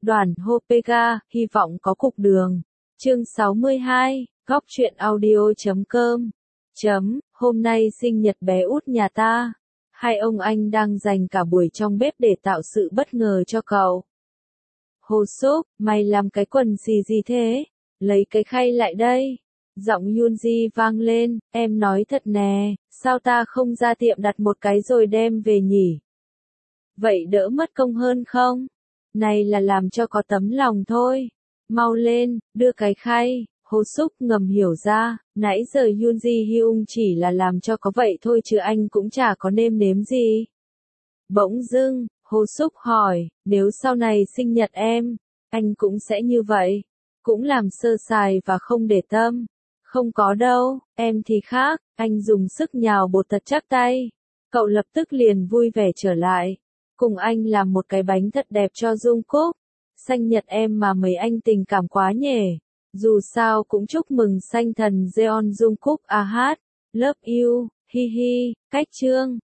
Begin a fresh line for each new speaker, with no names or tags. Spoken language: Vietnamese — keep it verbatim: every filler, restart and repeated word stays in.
Đoàn Hopega, hy vọng có cục đường. Chương sáu mươi hai, góc truyện audio chấm com. Chấm, hôm nay sinh nhật bé út nhà ta. Hai ông anh đang dành cả buổi trong bếp để tạo sự bất ngờ cho cậu. Hồ Súc, mày làm cái quần gì gì thế? Lấy cái khay lại đây. Giọng Yoonji vang lên, em nói thật nè, sao ta không ra tiệm đặt một cái rồi đem về nhỉ? Vậy đỡ mất công hơn không? Này là làm cho có tấm lòng thôi. Mau lên, đưa cái khay. Hồ Súc ngầm hiểu ra, nãy giờ Yoonji Hyung chỉ là làm cho có vậy thôi chứ anh cũng chả có nêm nếm gì. Bỗng dưng, Hồ Súc hỏi, nếu sau này sinh nhật em, anh cũng sẽ như vậy, cũng làm sơ sài và không để tâm. Không có đâu, em thì khác, anh dùng sức nhào bột thật chắc tay. Cậu lập tức liền vui vẻ trở lại. Cùng anh làm một cái bánh thật đẹp cho Jungkook. Sinh nhật em mà mấy anh tình cảm quá nhỉ. Dù sao cũng chúc mừng sanh thần Jeon Jungkook a hát. Love you, hi hi, cách chương.